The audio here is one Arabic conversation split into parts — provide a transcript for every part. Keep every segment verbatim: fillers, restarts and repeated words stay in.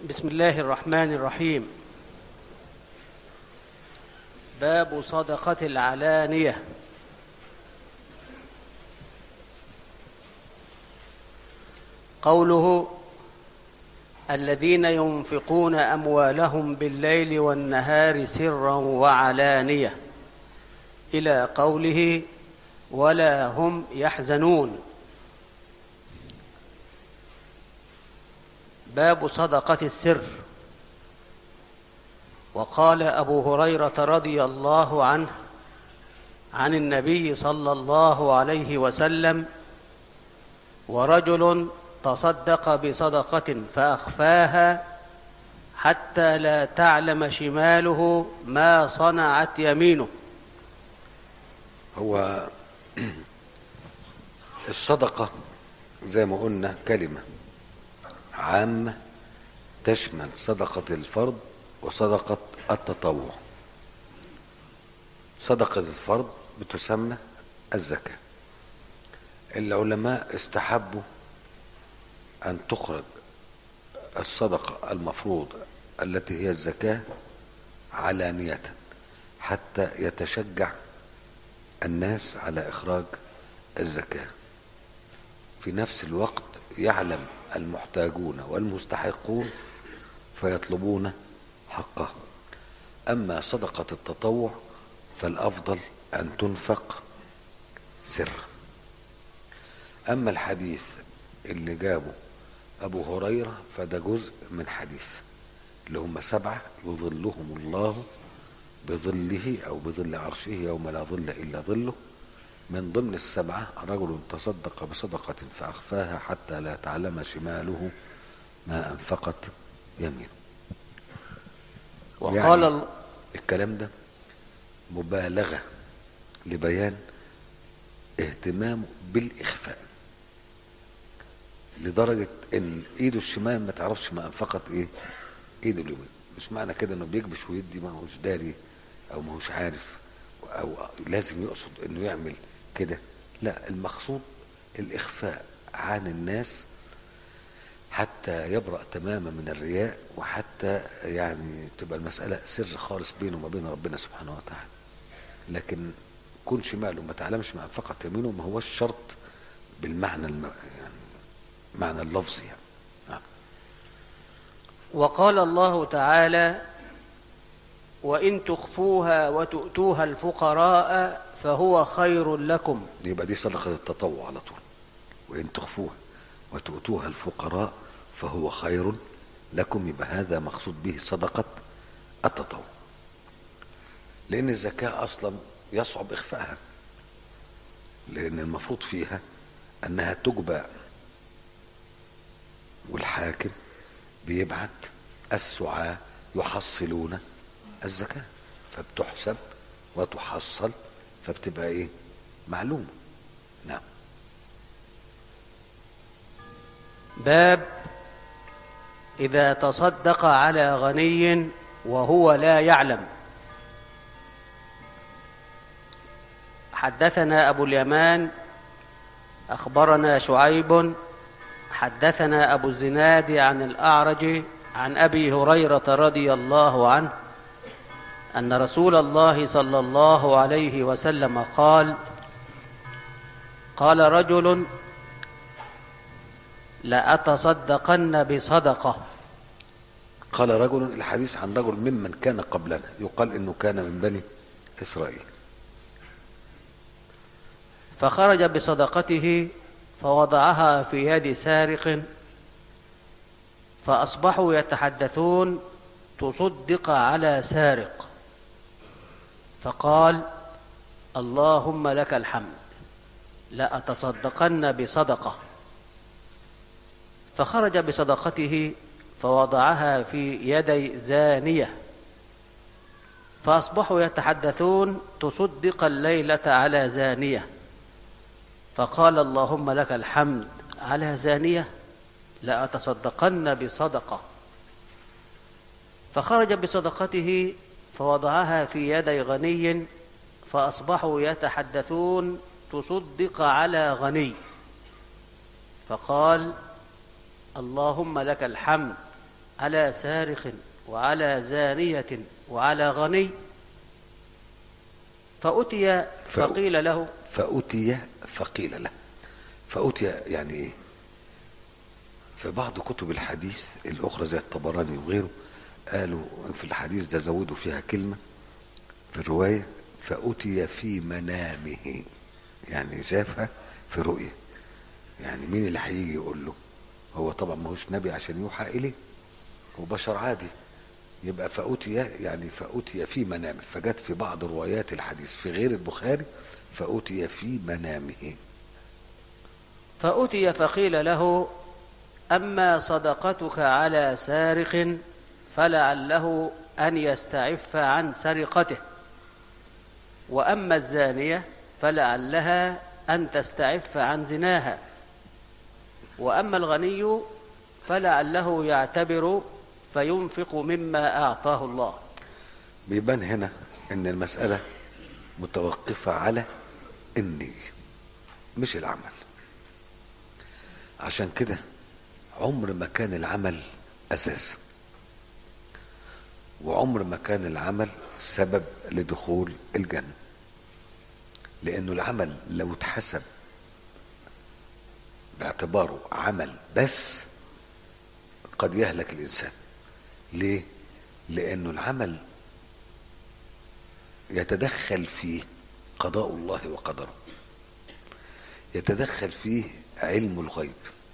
بسم الله الرحمن الرحيم. باب صدقة العلانية. قوله الذين ينفقون أموالهم بالليل والنهار سرا وعلانية إلى قوله ولا هم يحزنون. باب صدقة السر. وقال أبو هريرة رضي الله عنه عن النبي صلى الله عليه وسلم: ورجل تصدق بصدقة فأخفاها حتى لا تعلم شماله ما صنعت يمينه. هو الصدقة زي ما قلنا كلمة عامة تشمل صدقة الفرض وصدقة التطوع. صدقة الفرض بتسمى الزكاة. العلماء استحبوا أن تخرج الصدقة المفروضة التي هي الزكاة علانية حتى يتشجع الناس على إخراج الزكاة. في نفس الوقت يعلم المحتاجون والمستحقون فيطلبون حقه. أما صدقة التطوع فالأفضل أن تنفق سرا. أما الحديث اللي جابه أبو هريرة فده جزء من حديث اللي هم سبعة يظلهم الله بظله أو بظل عرشه يوم لا ظل إلا ظله. من ضمن السبعة رجل تصدق بصدقة فأخفاها حتى لا تعلم شماله ما أنفقت يمينه. وقال يعني الكلام ده مبالغة لبيان اهتمامه بالإخفاء لدرجة ان ايده الشمال ما تعرفش ما انفقت ايه ايده اليمين. مش معنى كده انه بيكبش ويدي ما هوش داري او ما هوش عارف او لازم يقصد انه يعمل كده. لا، المقصود الاخفاء عن الناس حتى يبرأ تماما من الرياء وحتى يعني تبقى المسألة سر خالص بينه وما بين ربنا سبحانه وتعالى. لكن كون شماله ما تعلمش ما انفقت يمينه ما هوش شرط بالمعنى الم... يعني معنى اللفظي يعني. نعم. وقال الله تعالى: وإن تخفوها وتؤتوها الفقراء فهو خير لكم. يبقى دي صدقة التطوع على طول. وإن تخفوها وتؤتوها الفقراء فهو خير لكم، يبقى هذا مقصود به صدقة التطوع. لأن الزكاة أصلا يصعب إخفائها، لأن المفروض فيها أنها تجبى، والحاكم بيبعت السعاة يحصلون الزكاة فبتحسب وتحصل فبتبقى ايه معلومة. نعم. باب إذا تصدق على غني وهو لا يعلم. حدثنا أبو اليمان أخبرنا شعيب حدثنا أبو الزناد عن الأعرج عن أبي هريرة رضي الله عنه أن رسول الله صلى الله عليه وسلم قال: قال رجل لأتصدقن بصدقة. قال رجل، الحديث عن رجل ممن كان قبلنا، يقال إنه كان من بني إسرائيل. فخرج بصدقته فوضعها في يد سارق فأصبحوا يتحدثون: تصدق على سارق. فقال: اللهم لك الحمد لأتصدقن بصدقة. فخرج بصدقته فوضعها في يدي زانية فأصبحوا يتحدثون: تصدق الليلة على زانية. فقال: اللهم لك الحمد على زانية لأتصدقن بصدقة. فخرج بصدقته فوضعها في يدي غني فأصبحوا يتحدثون: تصدق على غني. فقال: اللهم لك الحمد على سارق وعلى زانية وعلى غني، فأتي فقيل له فأتي فقيل له فأتي يعني ايه؟ في بعض كتب الحديث الأخرى زي الطبراني وغيره قالوا في الحديث ده زودوا فيها كلمة في الرواية، فأتي في منامه، يعني شافها في رؤية. يعني مين اللي هيجي يقول له؟ هو طبعا ما هوش نبي عشان يوحى إليه، هو بشر عادي. يبقى فأتي يعني فأتي في منامه، فجت في بعض روايات الحديث في غير البخاري فأتي في منامه. فأتي فقيل له: أما صدقتك على سارق فلعله أن يستعف عن سرقته، وأما الزانية فلعلها أن تستعف عن زناها، وأما الغني فلعله يعتبر فينفق مما أعطاه الله. بيبان هنا ان المسألة متوقفة على النية مش العمل. عشان كده عمر ما كان العمل أساس، وعمر ما كان العمل سبب لدخول الجنة، لأنه العمل لو اتحسب باعتباره عمل بس قد يهلك الإنسان. ليه؟ لأنه العمل يتدخل فيه قضاء الله وقدره، يتدخل فيه علم الغيب،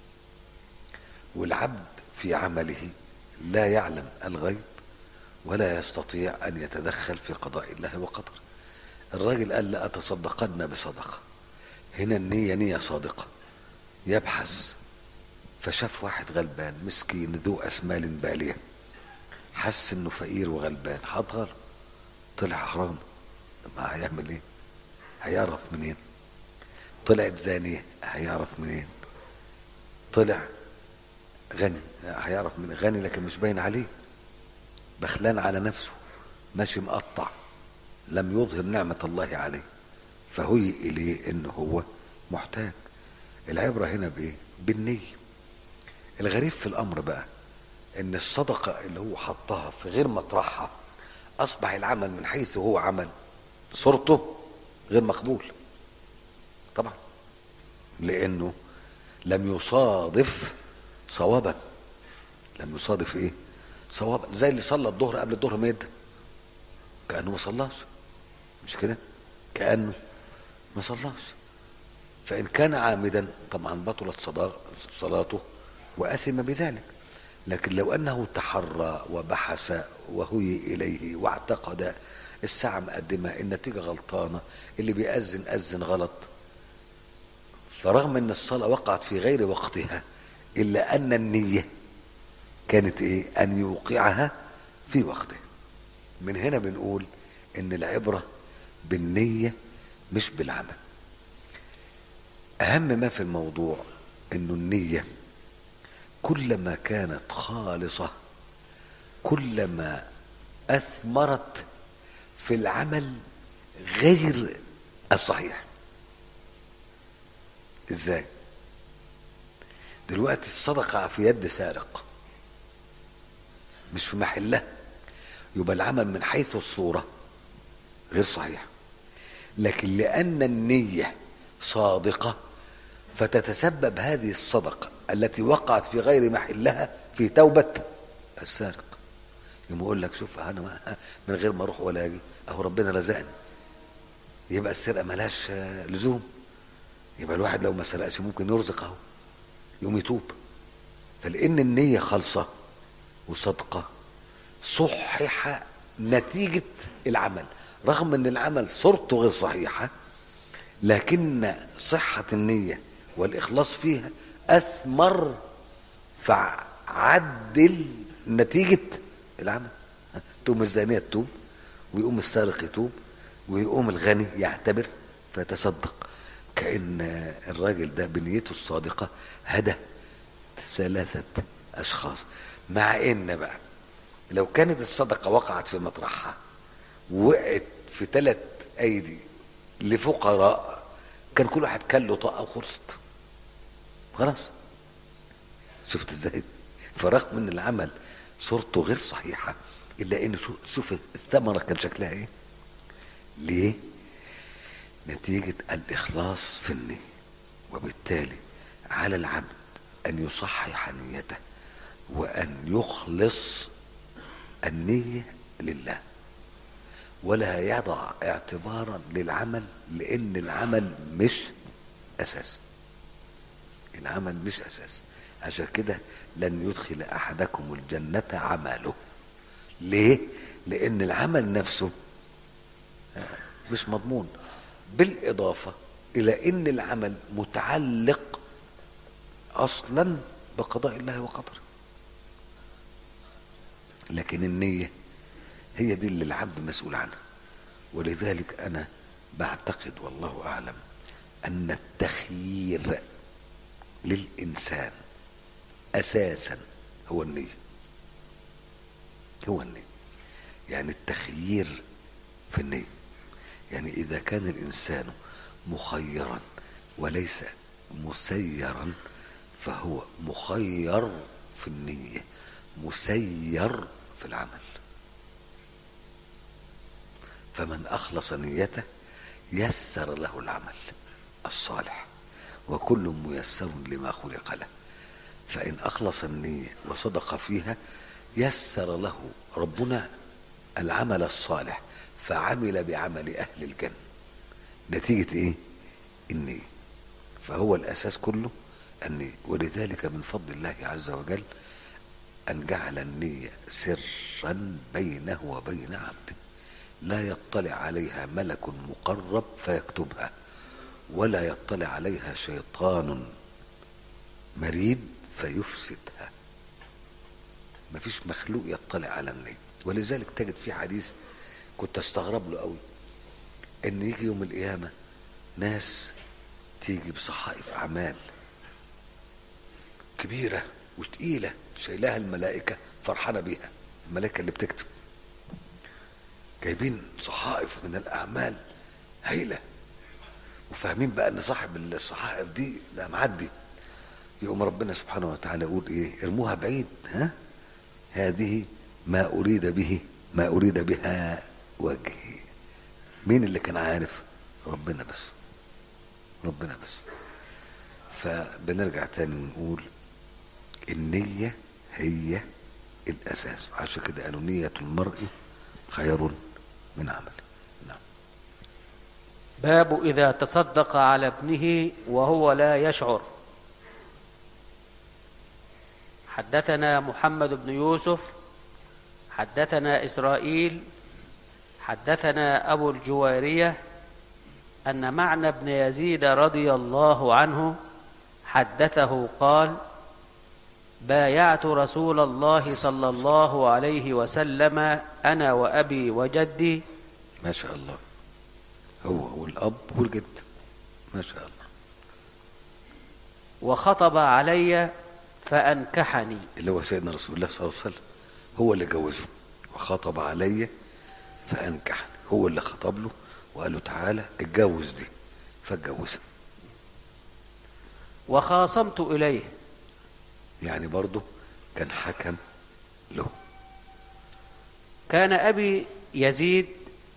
والعبد في عمله لا يعلم الغيب ولا يستطيع أن يتدخل في قضاء الله وقدره. الراجل قال لأتصدقن بصدقة، هنا النية نية صادقة، يبحث فشاف واحد غلبان مسكين ذو أسمال بالية، حس انه فقير وغلبان، حضر طلع حرام، ما هيعمل ايه؟ هيعرف منين؟ طلعت زانية، هيعرف منين؟ طلع غني، هيعرف من غني لكن مش باين عليه، بخلان على نفسه، ماشي مقطع، لم يظهر نعمة الله عليه، فهي إليه إنه هو محتاج. العبرة هنا بإيه؟ بالنية. الغريب في الأمر بقى إن الصدقة اللي هو حطها في غير مطرحها أصبح العمل من حيث هو عمل صورته غير مقبول طبعا، لأنه لم يصادف صوابا. لم يصادف إيه؟ صوابا. زي اللي صلى الظهر قبل الظهر ما يدن، كأنه ما صلاش، مش كده؟ كأنه ما صلاش. فإن كان عامدا طبعا بطلت صلاته وأثم بذلك. لكن لو أنه تحرى وبحث وهوي إليه واعتقد الساعة مقدمة، النتيجة غلطانة، اللي بيأذن أذن غلط، فرغم أن الصلاة وقعت في غير وقتها إلا أن النية كانت إيه؟ أن يوقعها في وقته. من هنا بنقول إن العبرة بالنية مش بالعمل. أهم ما في الموضوع إنه النية كلما كانت خالصة كلما أثمرت في العمل غير الصحيح. إزاي؟ دلوقتي الصدقة في يد سارق مش في محلها، يبقى العمل من حيث الصورة غير صحيح، لكن لأن النية صادقة فتتسبب هذه الصدقة التي وقعت في غير محلها في توبة السارق. يقوم يقول لك شوف أنا من غير ما أروح ولا أجي أهو ربنا رزقني، يبقى السرقة ملهاش لزوم، يبقى الواحد لو ما سرقش ممكن يرزق أهو، يقوم يتوب. فلأن النية خالصة وصدقة صحح نتيجة العمل، رغم أن العمل صورته غير صحيحة، لكن صحة النية والإخلاص فيها أثمر فعدل نتيجة العمل. تقوم الزانية تتوب، ويقوم السارق يتوب، ويقوم الغني يعتبر فيتصدق. كأن الراجل ده بنيته الصادقة هدى ثلاثة أشخاص. مع إن بقى لو كانت الصدقة وقعت في مطرحها وقعت في ثلاث أيدي لفقراء كان كل واحد كان له طاقة وخلصت خلاص. شفت ازاي؟ فرغم ان العمل صورته غير صحيحة، إلا إن شوف الثمرة كان شكلها إيه. ليه؟ نتيجة الإخلاص في النية. وبالتالي على العبد أن يصحح نيته وأن يخلص النية لله، ولا يضع اعتبارا للعمل، لأن العمل مش أساس. العمل مش أساس. عشان كده لن يدخل أحدكم الجنة عمله. ليه؟ لأن العمل نفسه مش مضمون، بالإضافة إلى أن العمل متعلق أصلا بقضاء الله وقدره. لكن النية هي دي اللي العبد مسؤول عنها. ولذلك أنا بعتقد والله أعلم أن التخيير للإنسان أساسا هو النية. هو النية يعني التخيير في النية. يعني إذا كان الإنسان مخيرا وليس مسيرا فهو مخير في النية، مسير في العمل. فمن أخلص نيته يسر له العمل الصالح، وكل ميسر لما خلق له. فإن أخلص النية وصدق فيها يسر له ربنا العمل الصالح، فعمل بعمل أهل الجنة. نتيجة إيه؟ النية. فهو الأساس كله النية. ولذلك من فضل الله عز وجل أن جعل النية سرا بينه وبين عبده، لا يطلع عليها ملك مقرب فيكتبها، ولا يطلع عليها شيطان مريد فيفسدها. مفيش مخلوق يطلع على النية. ولذلك تجد في حديث كنت استغرب له قوي، ان يجي يوم القيامة ناس تيجي بصحائف اعمال كبيرة وتقيلة شايلاها الملائكة فرحانة بيها، الملائكة اللي بتكتب جايبين صحائف من الاعمال هايلة، وفاهمين بقى ان صاحب الصحائف دي ده معدي. يقوم ربنا سبحانه وتعالى يقول ايه؟ ارموها بعيد، ها هذه ما اريد به ما اريد بها وجهي. مين اللي كان عارف؟ ربنا بس. ربنا بس. فبنرجع تاني ونقول النية هي الاساس. عشان كده قالوا نية المرء خير من عمله. نعم. باب إذا تصدق على ابنه وهو لا يشعر. حدثنا محمد بن يوسف حدثنا إسرائيل حدثنا أبو الجويرية أن معنى بن يزيد رضي الله عنه حدثه قال: بايعت رسول الله صلى الله عليه وسلم أنا وأبي وجدي. ما شاء الله. هو والأب والجد. ما شاء الله. وخطب علي فأنكحني. اللي هو سيدنا رسول الله صلى الله عليه وسلم هو اللي جوزه. وخطب علي فأنكحني، هو اللي خطب له وقال له تعالى اتجوز دي، فاتجوزها. وخاصمت إليه، يعني برضه كان حكم له. كان أبي يزيد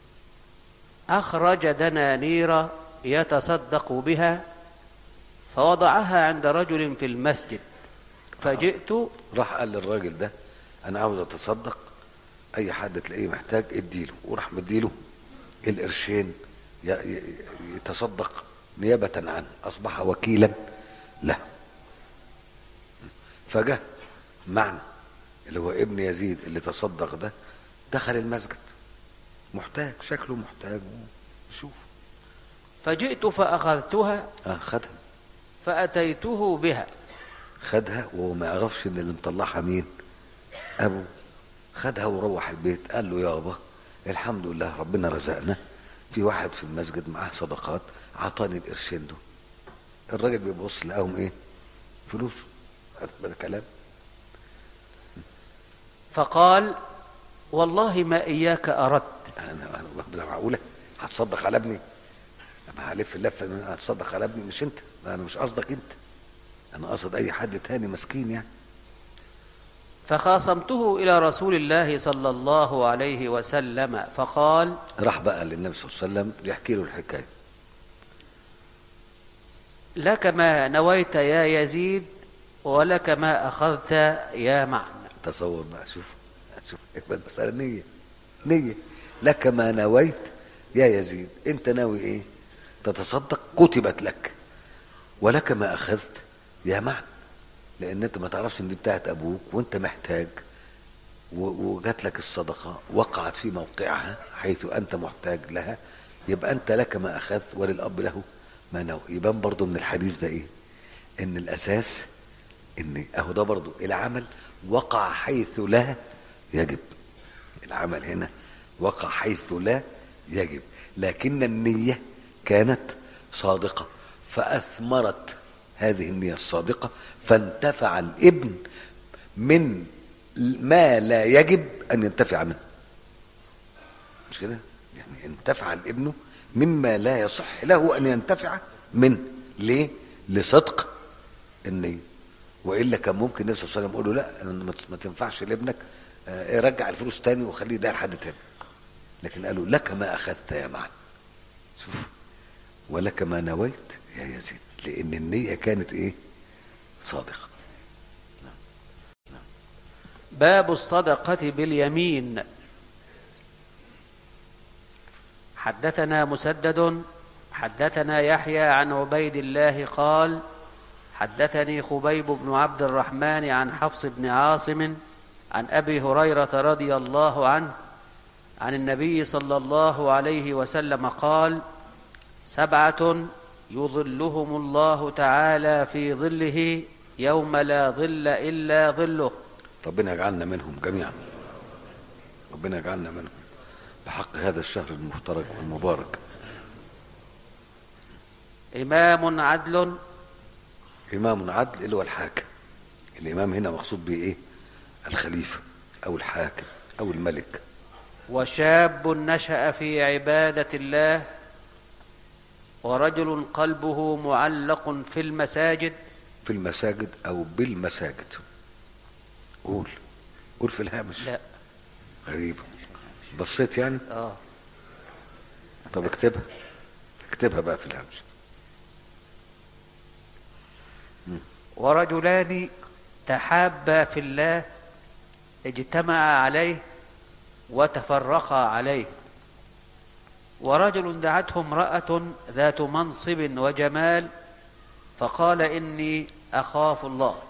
أخرج دنانير يتصدق بها فوضعها عند رجل في المسجد، فجئت. راح قال للراجل ده أنا عاوز أتصدق، أي حد تلاقيه محتاج اديله. وراح مديله القرشين يتصدق نيابة عنه، أصبح وكيلا له. فجاء معنى اللي هو ابن يزيد اللي تصدق ده دخل المسجد محتاج، شكله محتاج، شوف. فجئت فأخذتها اه خدها، فأتيته بها. خدها وهو ما يعرفش ان اللي مطلعها مين؟ ابوه. خدها وروح البيت قال له يابا الحمد لله ربنا رزقنا في واحد في المسجد معاه صدقات عطاني القرشين دول. الراجل بيبص لقاهم ايه؟ فلوس. هذا كلام. فقال والله ما إياك أردت. انا انا معقوله هتصدق على ابني؟ انا هلف اللفه هتصدق على ابني؟ مش انت، انا مش قصدك انت، انا قصد اي حد تاني مسكين يعني. فخاصمته إلى رسول الله صلى الله عليه وسلم فقال. راح بقى للنبي صلى الله عليه وسلم يحكي له الحكاية. لك ما نويت يا يزيد ولك ما أخذت يا معن. تصور بقى، شوف شوف المسألة نية نية. لك ما نويت يا يزيد، انت ناوي ايه؟ تتصدق كتبت لك، ولك ما اخذت يا معن، لان انت ما تعرفش ان دي بتاعت ابوك وانت محتاج، وجات لك الصدقة وقعت في موقعها حيث انت محتاج لها، يبقى انت لك ما اخذت وللاب له ما نوى. يبان برضو من الحديث ده ايه؟ ان الاساس ان اهو ده برضو العمل وقع حيث لا يجب. العمل هنا وقع حيث لا يجب، لكن النية كانت صادقة فأثمرت هذه النية الصادقة، فانتفع الابن من ما لا يجب أن ينتفع منه. مش كده؟ يعني انتفع الابن مما لا يصح له أن ينتفع منه. ليه؟ لصدق النية. وإلا كان ممكن النبي صلى الله عليه وسلم يقول له لا ما تنفعش لابنك، اه رجع الفلوس تاني وخليه ده لحد تاني. لكن قالوا لك ما أخذت يا معن. شوف، ولك ما نويت يا يزيد، لأن النية كانت إيه؟ صادقة. باب الصدقة باليمين. حدثنا مسدد حدثنا يحيى عن عبيد الله قال حدثني خبيب بن عبد الرحمن عن حفص بن عاصم عن أبي هريرة رضي الله عنه عن النبي صلى الله عليه وسلم قال: سبعة يظلهم الله تعالى في ظله يوم لا ظل إلا ظله. ربنا يجعلنا منهم جميعا، ربنا يجعلنا منهم بحق هذا الشهر المفترج والمبارك. إمام عدل. إمام عدل اللي هو الحاكم. الإمام هنا مقصود به إيه؟ الخليفة أو الحاكم أو الملك. وشاب نشأ في عبادة الله، ورجل قلبه معلق في المساجد. في المساجد أو بالمساجد. قول قول في الهامش. لا غريبة، بصيت يعني. اه طب اكتبها اكتبها بقى في الهامش. ورجلان تحابا في الله اجتمعا عليه وتفرقا عليه. ورجل دعته امرأة ذات منصب وجمال فقال: إني أخاف الله.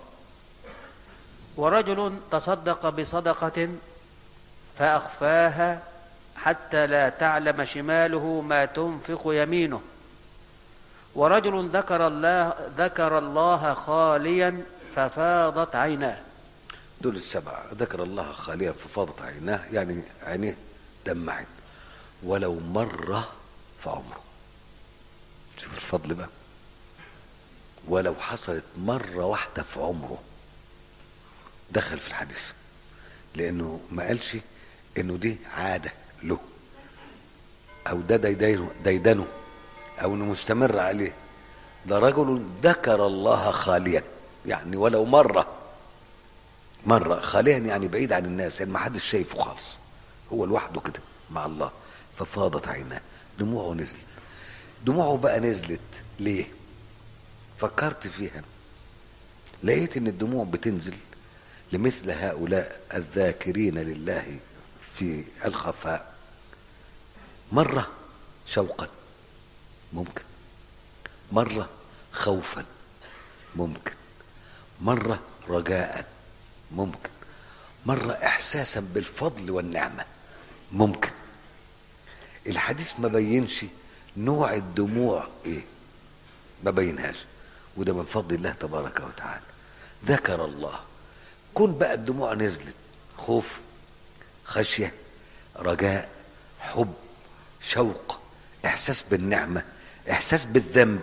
ورجل تصدق بصدقة فأخفاها حتى لا تعلم شماله ما تنفق يمينه. ورجل ذكر الله ذكر الله خاليا ففاضت عيناه. دول السبعة. ذكر الله خاليا ففاضت عيناه، يعني عينيه دمعت ولو مرة في عمره. شوف الفضل بقى، ولو حصلت مرة واحدة في عمره دخل في الحديث، لأنه ما قالش إنه دي عادة له أو ده ديدنه, ديدنه أو إنه مستمر عليه. ده رجل ذكر الله خاليا، يعني ولو مرة مرة. خاليا يعني بعيد عن الناس، يعني ما حدش شايفه خالص، هو لوحده كده مع الله. ففاضت عيناه، دموعه نزلت. دموعه بقى نزلت ليه؟ فكرت فيها، لقيت ان الدموع بتنزل لمثل هؤلاء الذاكرين لله في الخفاء. مرة شوقا ممكن، مرة خوفا ممكن، مرة رجاء ممكن، مرة احساسا بالفضل والنعمة ممكن. الحديث ما بينش نوع الدموع ايه، ما بينهاش، وده من فضل الله تبارك وتعالى. ذكر الله، كون بقى الدموع نزلت خوف، خشية، رجاء، حب، شوق، احساس بالنعمة، احساس بالذنب،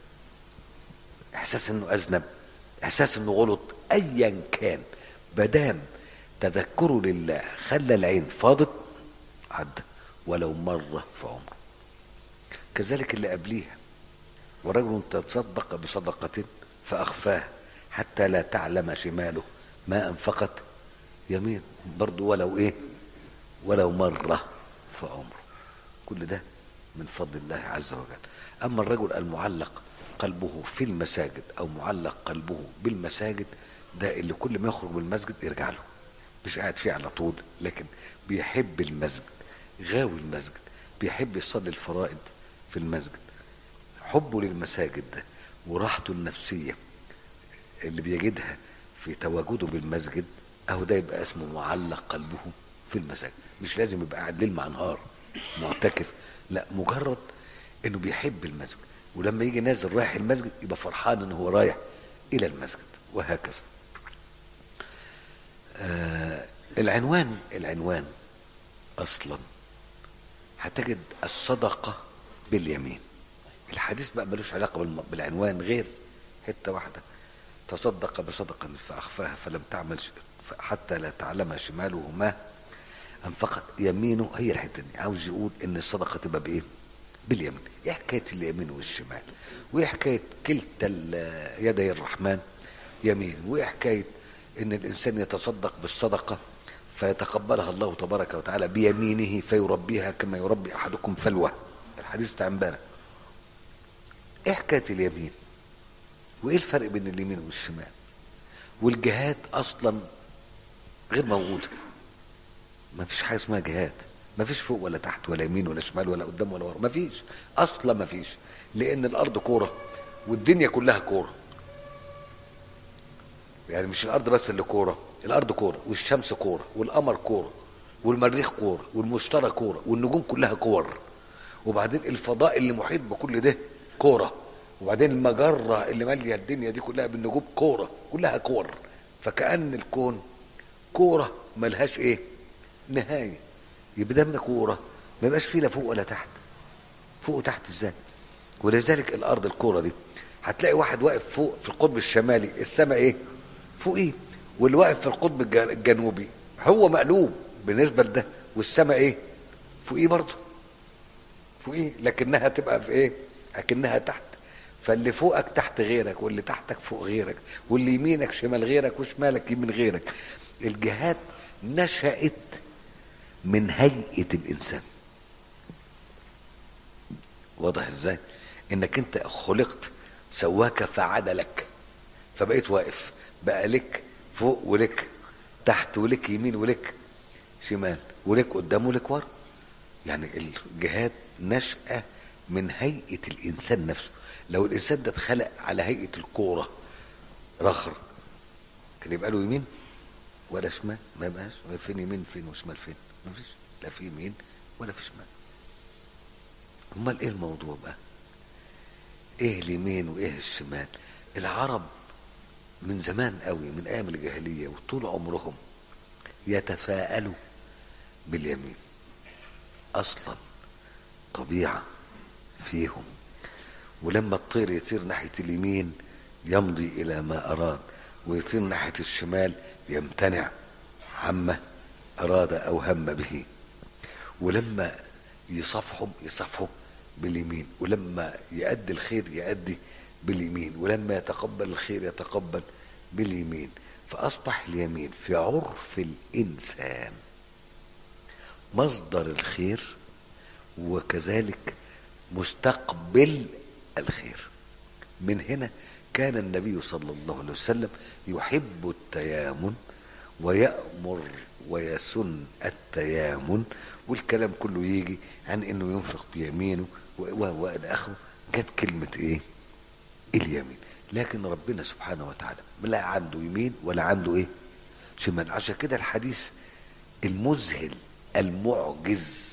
احساس انه اذنب، احساس انه غلط، ايا كان، بدام تذكره لله خلى العين فاضت عدى ولو مرة في عمره. كذلك اللي قبليها، ورجل تصدق بصدقة فأخفاها حتى لا تعلم شماله ما أنفقت يمين برضو ولو ايه، ولو مرة في عمره. كل ده من فضل الله عز وجل. اما الرجل المعلق قلبه في المساجد او معلق قلبه بالمساجد، ده اللي كل ما يخرج من المسجد يرجع له، مش قاعد فيه على طول، لكن بيحب المسجد، غاوي المسجد، بيحب يصلي الفرائض في المسجد. حبه للمساجد ده وراحته النفسية اللي بيجدها في تواجده بالمسجد، اهو ده يبقى اسمه معلق قلبه في المساجد. مش لازم يبقى قاعد ليل مع نهار معتكف، لا، مجرد انه بيحب المسجد، ولما يجي نازل رايح المسجد يبقى فرحان انه هو رايح الى المسجد، وهكذا. آه العنوان العنوان اصلا هتجد الصدقة باليمين. الحديث بقى ملوش علاقة بالعنوان غير حتة واحدة: تصدق بصدقة فأخفاها فلم تعمل حتى لا تعلم شماله ما أنفقت يمينه. هي الحتة دي عاوز يقول إن الصدقة تبقى بإيه؟ باليمين. إيه حكاية اليمين والشمال؟ وإيه حكاية كلتا يدي الرحمن يمين؟ وإيه حكاية إن الإنسان يتصدق بالصدقة فيتقبلها الله تبارك وتعالى بيمينه فيربيها كما يربي أحدكم فلوة؟ الحديث بتاع امبارح. إيه حكاية اليمين؟ وإيه الفرق بين اليمين والشمال؟ والجهاد أصلا غير موجودة، ما فيش حاجة اسمها جهاد، ما فيش فوق ولا تحت ولا يمين ولا شمال ولا قدام ولا ورا، ما فيش أصلا، ما فيش، لأن الأرض كورة والدنيا كلها كورة. يعني مش الأرض بس اللي كورة، الأرض كورة والشمس كورة والقمر كورة والمريخ كورة والمشتري كورة والنجوم كلها كور، وبعدين الفضاء اللي محيط بكل ده كورة، وبعدين المجرة اللي مالية الدنيا دي كلها بالنجوم كورة، كلها كور. فكأن الكون كورة ملهاش ايه نهاية. يبقى دم كورة ما يبقاش فيه لا فوق ولا تحت. فوق وتحت ازاي؟ ولذلك الارض الكورة دي هتلاقي واحد واقف فوق في القطب الشمالي السماء ايه فوق ايه، واللي واقف في القطب الجنوبي هو مقلوب بالنسبة لده، والسماء ايه فوق ايه برضه، فوق ايه، لكنها تبقى في ايه، لكنها تحت. فاللي فوقك تحت غيرك، واللي تحتك فوق غيرك، واللي يمينك شمال غيرك، وشمالك يمين غيرك. الجهات نشأت من هيئة الإنسان. واضح ازاي؟ انك انت خلقت سواك فعدلك، فبقيت واقف، بقى لك فوق ولك تحت ولك يمين ولك شمال ولك قدام ولك ورا. يعني الجهات نشأة من هيئة الإنسان نفسه. لو الإنسان ده اتخلق على هيئة الكورة رخر، كان يبقى له يمين ولا شمال؟ ما يبقاش. فين يمين فين وشمال فين؟ ما فيش، لا في يمين ولا في شمال. امال ايه الموضوع بقى؟ ايه اليمين وايه الشمال؟ العرب من زمان قوي، من ايام الجاهلية وطول عمرهم يتفاءلوا باليمين. اصلا طبيعة فيهم. ولما الطير يطير ناحية اليمين يمضي الى ما اراد، ويطير ناحية الشمال يمتنع عما اراد او هم به. ولما يصفحهم يصفحوا باليمين، ولما يؤدي الخير يؤدي باليمين، ولما يتقبل الخير يتقبل باليمين. فأصبح اليمين في عرف الإنسان مصدر الخير، وكذلك مستقبل الخير. من هنا كان النبي صلى الله عليه وسلم يحب التيامن ويأمر ويسن التيامن، والكلام كله يجي عن انه ينفق بيمينه والى اخره. جت كلمة ايه؟ اليمين. لكن ربنا سبحانه وتعالى لا عنده يمين ولا عنده ايه شمال. عشان كده الحديث المذهل المعجز: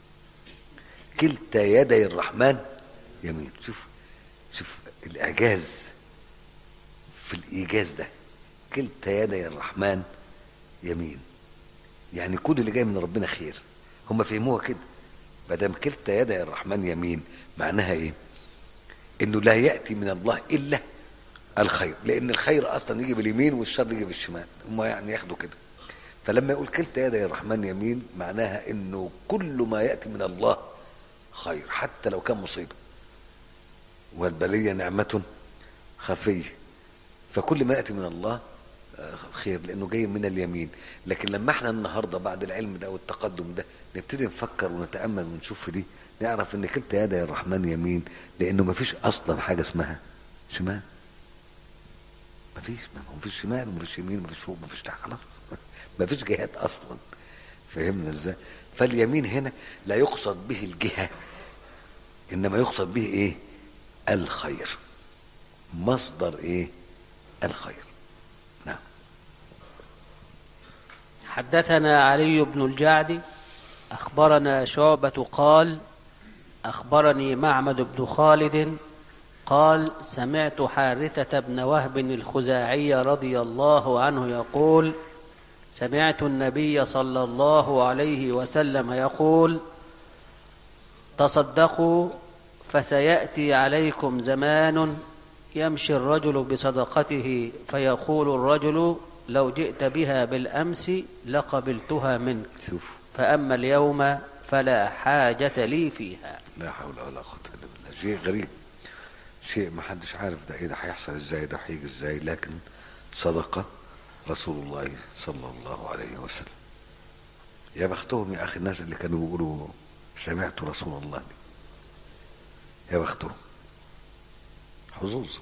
كلتا يدي الرحمن يمين. شوف شوف الاعجاز في الايجاز ده. كلتا يدي الرحمن يمين، يعني كل اللي جاي من ربنا خير. هم فهموها كده. مادام كلتا يدي الرحمن يمين معناها ايه؟ انه لا ياتي من الله الا الخير، لان الخير اصلا يجي باليمين والشر يجي بالشمال. هم يعني ياخدوا كده. فلما يقول كلتا يدي الرحمن يمين معناها انه كل ما ياتي من الله خير، حتى لو كان مصيبه. والبليه نعمه خفيه. فكل ما ياتي من الله خير لانه جاي من اليمين. لكن لما احنا النهارده بعد العلم ده والتقدم ده نبتدي نفكر ونتامل ونشوف في دي، نعرف ان كلتا يدي الرحمن يمين، لانه ما فيش اصلا حاجه اسمها شمال. ما فيش ما فيش شمال وما فيش يمين وما فيش فوق وما فيش تحت، خلاص ما فيش جهات اصلا. فهمنا ازاي؟ فاليمين هنا لا يقصد به الجهه، انما يقصد به ايه؟ الخير، مصدر ايه؟ الخير. نعم. حدثنا علي بن الجعد أخبرنا شعبة قال أخبرني معمد بن خالد قال سمعت حارثة بن وهب الخزاعي رضي الله عنه يقول سمعت النبي صلى الله عليه وسلم يقول تصدقوا فسيأتي عليكم زمان يمشي الرجل بصدقته فيقول الرجل لو جئت بها بالأمس لقبلتها منك، شوف، فأما اليوم فلا حاجة لي فيها. لا حول ولا قوة الا بالله. شيء غريب، شيء ما حدش عارف ده ايه، ده هيحصل ازاي، ده هيجي ازاي، لكن صدق رسول الله صلى الله عليه وسلم. يا بختهم يا اخي الناس اللي كانوا بيقولوا سمعت رسول الله دي، يا بختهم، حظوظ.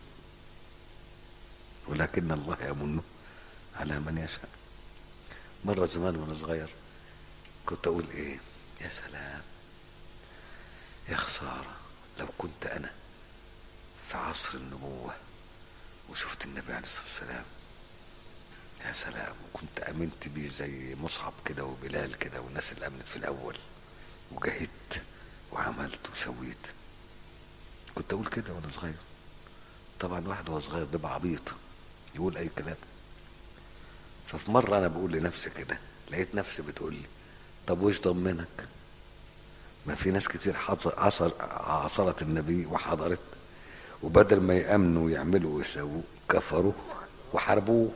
ولكن الله يمن على من يشاء. مرة زمان وانا صغير كنت اقول ايه، يا سلام يا خسارة لو كنت انا في عصر النبوة وشفت النبي عليه الصلاة والسلام، يا سلام، وكنت امنت بيه زي مصعب كده وبلال كده والناس اللي امنت في الاول، وجاهدت وعملت وسويت. كنت اقول كده وانا صغير. طبعا واحد وهو صغير بيبقى عبيط يقول اي كلام. ففي مرة انا بقول لنفسي كده، لقيت نفسي بتقول لي طب وش ضمنك؟ ما في ناس كتير عصر عصرت النبي وحضرت، وبدل ما يأمنوا ويعملوا ويسووا كفروا وحاربوه.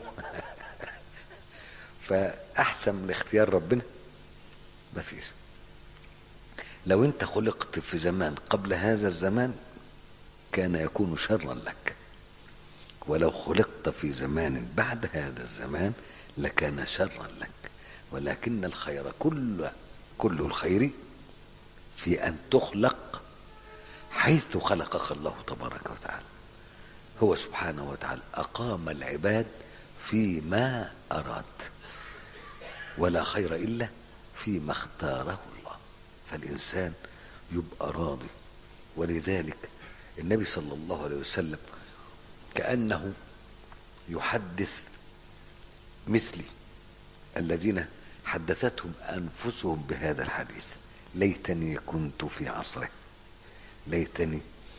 فأحسن من اختيار ربنا ما فيش. لو انت خلقت في زمان قبل هذا الزمان كان يكون شرا لك، ولو خلقت في زمان بعد هذا الزمان لكان شرا لك. ولكن الخير كل كل الخير في أن تخلق حيث خلقك الله تبارك وتعالى. هو سبحانه وتعالى أقام العباد فيما أراد، ولا خير إلا فيما اختاره الله. فالإنسان يبقى راضي. ولذلك النبي صلى الله عليه وسلم كأنه يحدث مثلي الذين حدثتهم أنفسهم بهذا الحديث، ليتني كنت في عصره، ليتني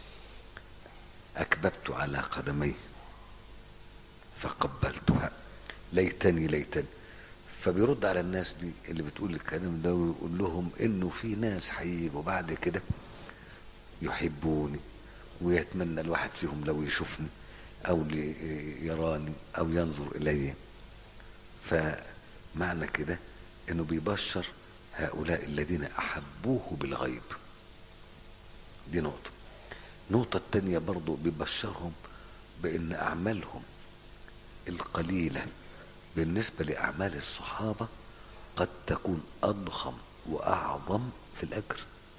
أكببت على قدمي فقبلتها، ليتني ليتني. فبيرد على الناس دي اللي بتقول الكلام ده ويقول لهم انه في ناس هيجوا بعد كده يحبوني ويتمنى الواحد فيهم لو يشوفني او يراني او ينظر الي. فمعنى كده انه بيبشر هؤلاء الذين احبوه بالغيب. دي نقطة. النقطة التانية برضو بيبشرهم بان اعمالهم القليلة بالنسبة لأعمال الصحابة قد تكون أضخم وأعظم في الأجر.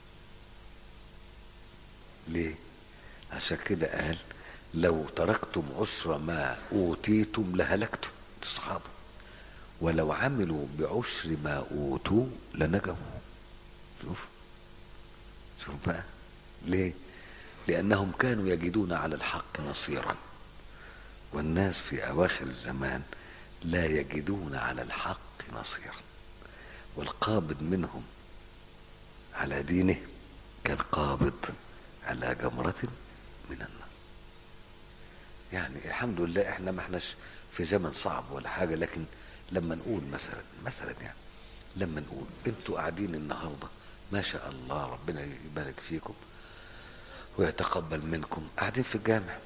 ليه؟ عشان كده قال لو تركتم عشر ما أوتيتم لهلكتم، الصحابة، ولو عملوا بعشر ما أوتوا لنجوا. شوف شوف بقى ليه؟ لأنهم كانوا يجدون على الحق نصيرا، والناس في أواخر الزمان لا يجدون على الحق نصيرا، والقابض منهم على دينه كالقابض على جمرة من النار. يعني الحمد لله احنا ما احناش في زمن صعب ولا حاجة، لكن لما نقول مثلا مثلا يعني لما نقول انتوا قاعدين النهاردة ما شاء الله ربنا يبارك فيكم ويتقبل منكم، قاعدين في الجامع،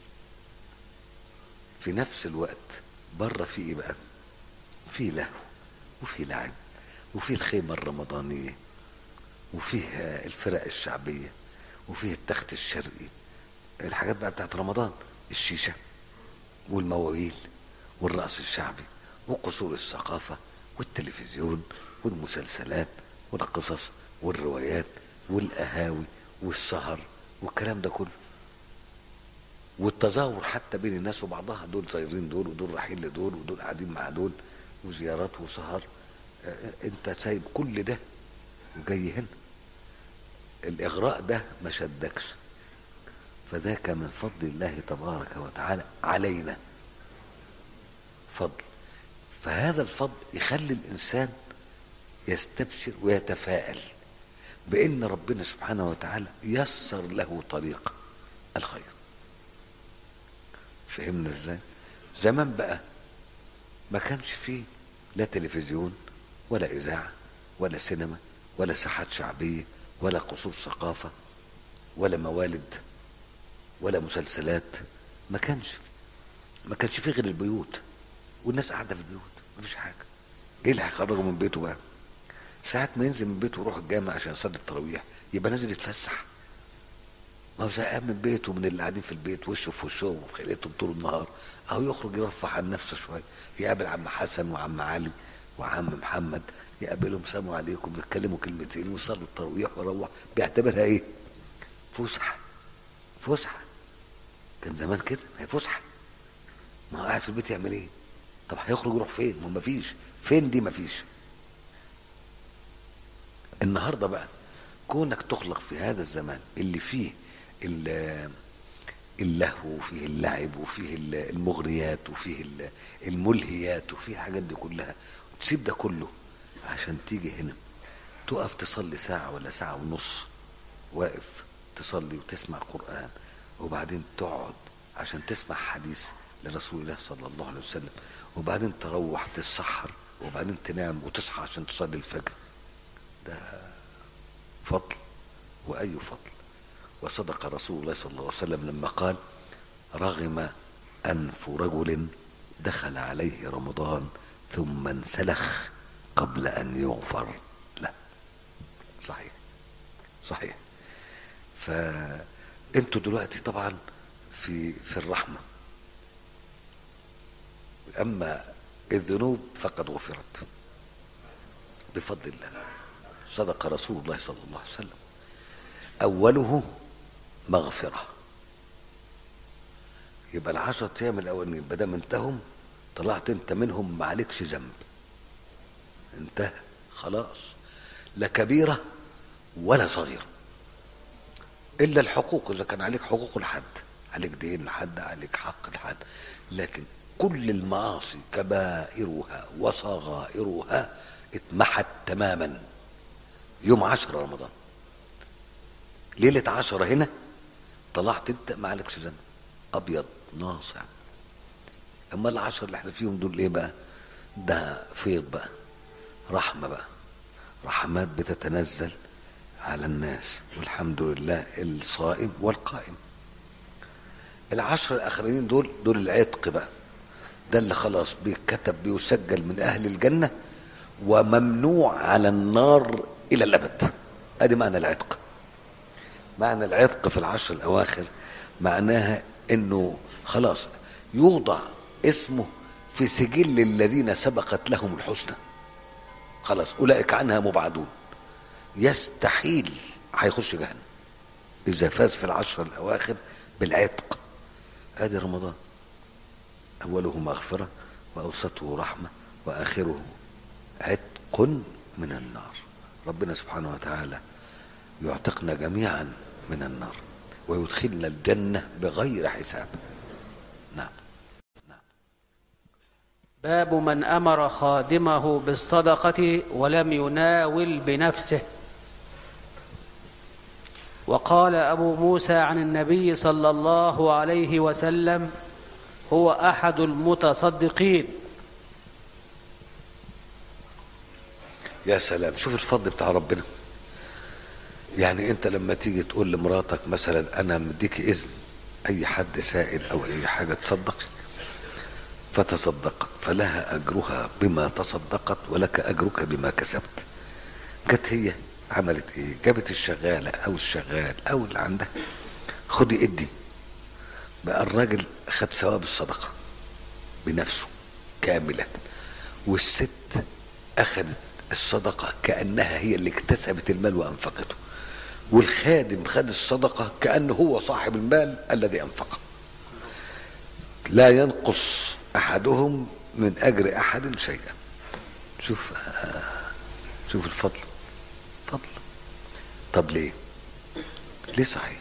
في نفس الوقت بره في ايه بقى؟ في لهو وفي لعب وفي الخيمة الرمضانية وفيه الفرق الشعبية وفيه التخت الشرقي، الحاجات بقى بتاعت رمضان، الشيشة والمواويل والرقص الشعبي وقصور الثقافة والتلفزيون والمسلسلات والقصص والروايات والقهاوي والسهر والكلام ده كله، والتظاهر حتى بين الناس وبعضها، دول زايرين دول ودول رايحين لدول ودول قاعدين مع دول وزيارات وسهر. انت سايب كل ده وجاي هنا، الاغراء ده ما شدكش، فذاك من فضل الله تبارك وتعالى علينا، فضل. فهذا الفضل يخلي الانسان يستبشر ويتفائل بان ربنا سبحانه وتعالى يسر له طريق الخير. فهمنا ازاي؟ زمان بقى ما كانش فيه لا تلفزيون ولا اذاعه ولا سينما ولا ساحات شعبيه ولا قصور ثقافه ولا موالد ولا مسلسلات، ما كانش ما كانش فيه غير البيوت، والناس قاعده في البيوت، ما فيش حاجه. ايه اللي هيخرجه من بيته بقى؟ ساعة ما ينزل من بيته ويروح الجامع عشان يصلي التراويح يبقى نازل يتفسح، ما هو زهقان من بيته ومن اللي قاعدين في البيت وشه في وشهم وفي خلقتهم طول النهار، اهو يخرج يرفع عن نفسه شويه، يقابل عم حسن وعم علي وعم محمد، يقابلهم سلام عليكم، يتكلموا كلمتين ويصلوا التراويح ويروح، بيعتبرها ايه؟ فسحه. فسحه كان زمان كده، هي فسحه. ما هو قاعد في البيت يعمل ايه؟ طب هيخرج يروح فين؟ ما ما فيش، فين دي؟ ما فيش. النهارده بقى كونك تخلق في هذا الزمان اللي فيه اللهو وفيه اللعب وفيه المغريات وفيه الملهيات وفيه الحاجات دي كلها، وتسيب ده كله عشان تيجي هنا تقف تصلي ساعة ولا ساعة ونص، واقف تصلي وتسمع قرآن، وبعدين تقعد عشان تسمع حديث لرسول الله صلى الله عليه وسلم، وبعدين تروح تتسحر، وبعدين تنام وتصحى عشان تصلي الفجر. ده فضل، وأي فضل. وصدق رسول الله صلى الله عليه وسلم لما قال: رغم أنف رجل دخل عليه رمضان ثم انسلخ قبل أن يغفر له. صحيح صحيح. فأنتوا دلوقتي طبعا في في الرحمة، أما الذنوب فقد غفرت بفضل الله. صدق رسول الله صلى الله عليه وسلم: أوله مغفرة. يبقى العشرة أيام الأولين بدل ما انتهم طلعت أنت منهم ما عليكش ذنب، انتهى خلاص، لا كبيرة ولا صغيرة، إلا الحقوق. إذا كان عليك حقوق لحد، عليك دين لحد، عليك حق لحد، لكن كل المعاصي كبائرها وصغائرها اتمحت تماما يوم عشرة رمضان. ليلة عشرة هنا طلعت انت ما عليكش ذنب، ابيض ناصع. اما العشر اللي احنا فيهم دول ايه بقى؟ ده فيض بقى، رحمة بقى، رحمات بتتنزل على الناس، والحمد لله الصائم والقائم. العشر الاخرين دول دول العتق بقى، ده اللي خلاص بيتكتب بيسجل من اهل الجنة وممنوع على النار الى الابد. ادي معنى العتق. معنى العتق في العشر الاواخر معناها انه خلاص يوضع اسمه في سجل الذين سبقت لهم الحسنى، خلاص اولئك عنها مبعدون. يستحيل هيخش جهنم اذا فاز في العشر الاواخر بالعتق. ادي رمضان، اوله مغفرة واوسطه رحمة واخره عتق من النار. ربنا سبحانه وتعالى يعتقنا جميعا من النار ويدخلنا الجنة بغير حساب. نعم نعم. باب من أمر خادمه بالصدقة ولم يناول بنفسه. وقال أبو موسى عن النبي صلى الله عليه وسلم: هو أحد المتصدقين. يا سلام، شوف الفضل بتاع ربنا. يعني انت لما تيجي تقول لمراتك مثلا انا مديك اذن اي حد سائل او اي حاجة تصدق، فتصدقت فلها اجرها بما تصدقت ولك اجرك بما كسبت. جت هي عملت ايه؟ جابت الشغالة او الشغال او اللي عندها، خدي ادي، بقى الراجل خد ثواب الصدقة بنفسه كاملة، والست اخذت الصدقة كأنها هي اللي اكتسبت المال وانفقته، والخادم خد الصدقة كأنه هو صاحب المال الذي انفقه. لا ينقص احدهم من اجر احد شيئا. شوف شوف الفضل، فضل. طب ليه؟ ليه صحيح؟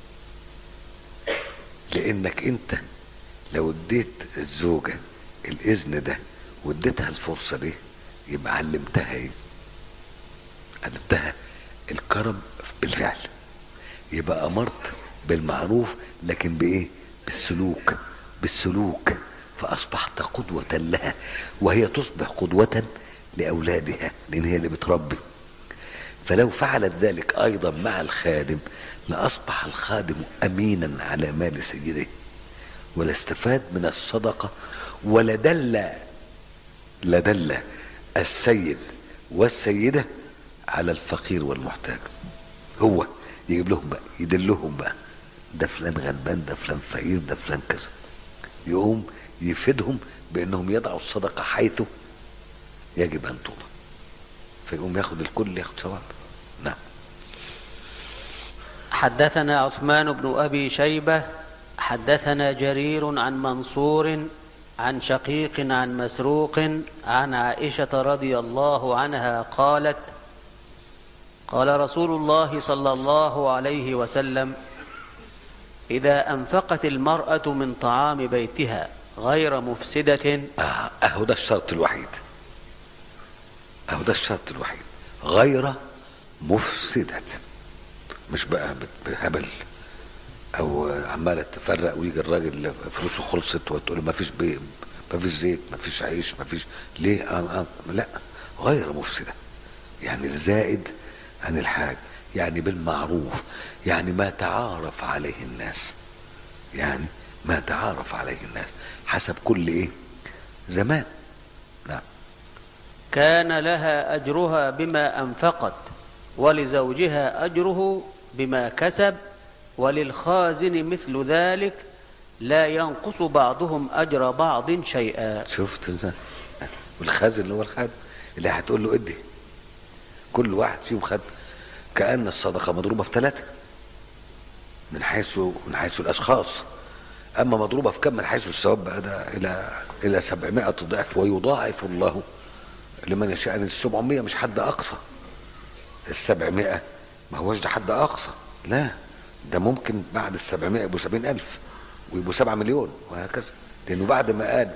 لانك انت لو اديت الزوجة الاذن ده واديتها الفرصة دي يبقى علمتها ايه؟ علمتها الكرم بالفعل، يبقى امرت بالمعروف لكن بايه؟ بالسلوك، بالسلوك، فاصبحت قدوة لها، وهي تصبح قدوة لاولادها لان هي اللي بتربي. فلو فعلت ذلك ايضا مع الخادم لاصبح الخادم امينا على مال سيده، ولا استفاد من الصدقة، ولا دل لدل السيد والسيدة على الفقير والمحتاج. هو يجيب لهم بقى، يدلهم بقى، ده فلان غلبان، ده فلان فقير، ده فلان كذا، يقوم يفيدهم بانهم يضعوا الصدقة حيث يجب ان توضع، فيقوم ياخد الكل، ياخد ثواب. نعم. حدثنا عثمان بن أبي شيبة حدثنا جرير عن منصور عن شقيق عن مسروق عن عائشة رضي الله عنها قالت: قال رسول الله صلى الله عليه وسلم: إذا أنفقت المرأة من طعام بيتها غير مفسدة. آه أهو ده الشرط الوحيد، أهو ده الشرط الوحيد، غير مفسدة. مش بقى بهبل او عماله تفرق ويجي الراجل فلوسه خلصت وتقول ما فيش بي ما فيش زيت، ما فيش عيش، ما فيش ليه. آه آه لا، غير مفسده، يعني الزائد عن الحاج، يعني بالمعروف، يعني ما تعارف عليه الناس، يعني ما تعارف عليه الناس حسب كل ايه زمان. نعم. كان لها أجرها بما أنفقت، ولزوجها أجره بما كسب، وللخازن مثل ذلك، لا ينقص بعضهم أجر بعض شيئا. شفت؟ والخازن اللي هو الخادم اللي هتقول له ادي، كل واحد فيهم خد، كأن الصدقة مضروبة في ثلاثة من حيث من حيث الأشخاص، أما مضروبة في كم من حيث الثواب بقى ده إلى إلى سبعمائة ضعف، ويضاعف الله لمن يشاء. السبعمائة مش حد أقصى، السبعمائة ما هوش ده حد أقصى، لا، ده ممكن بعد السبعمائة يبقوا سبعين ألف ويبقوا سبعة مليون وهكذا، لأنه بعد ما قال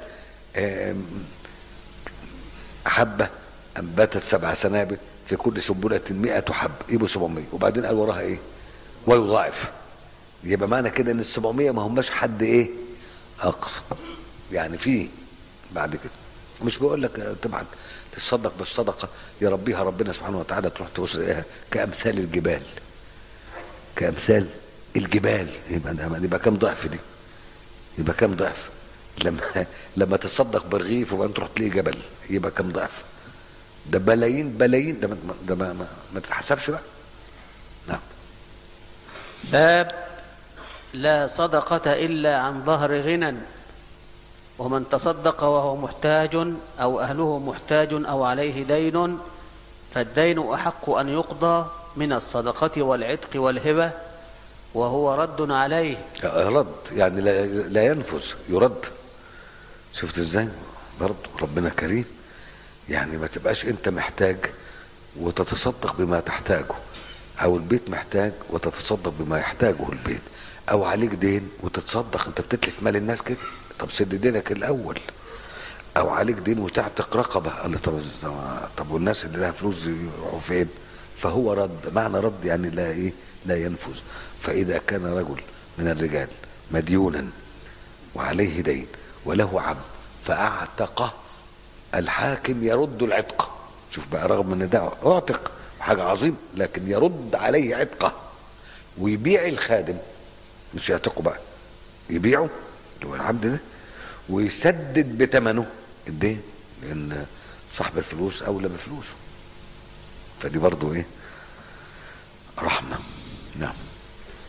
حبة أنبتت سبع سنابل في كل سنبلة مئة حب يبقوا سبعمائة، وبعدين قال وراها إيه؟ ويضاعف. يبقى معنى كده إن السبعمائة ما هماش حد إيه؟ أقصى، يعني فيه بعد كده. مش بقول لك طبعا تصدق بالصدقة يربيها ربنا سبحانه وتعالى تروح توصلها كأمثال الجبال، كأمثال الجبال، يبقى يبقى كم ضعف دي؟ يبقى كم ضعف؟ لما لما تصدق برغيف وبعدين تروح تلاقي جبل يبقى كم ضعف؟ ده بلايين بلايين، ده ما, ده ما, ما, ما تتحسبش بقى. نعم. باب لا صدقة إلا عن ظهر غنى، ومن تصدق وهو محتاج أو أهله محتاج أو عليه دين فالدين أحق أن يقضى من الصدقة والعتق والهبة، وهو رد عليه. رد يعني لا, لا ينفذ، يرد. شفت ازاي؟ برضه ربنا كريم، يعني ما تبقاش انت محتاج وتتصدق بما تحتاجه، او البيت محتاج وتتصدق بما يحتاجه البيت، او عليك دين وتتصدق. انت بتتلف مال الناس كده، طب سد دينك الاول. او عليك دين وتعتق رقبه، قال لي طب طب والناس اللي لها فلوس يروحوا فين؟ فهو رد، معنى رد يعني لا ايه؟ لا ينفذ. فاذا كان رجل من الرجال مديونا وعليه دين وله عبد فاعتقه، الحاكم يرد العتق. شوف بقى، رغم ان ده اعتق حاجه عظيم، لكن يرد عليه عتقه ويبيع الخادم، مش يعتقه بقى، يبيعه اللي هو العبد ده ويسدد بثمنه الدين، لان صاحب الفلوس اولى بفلوسه. فدي برضو ايه؟ رحمه. نعم.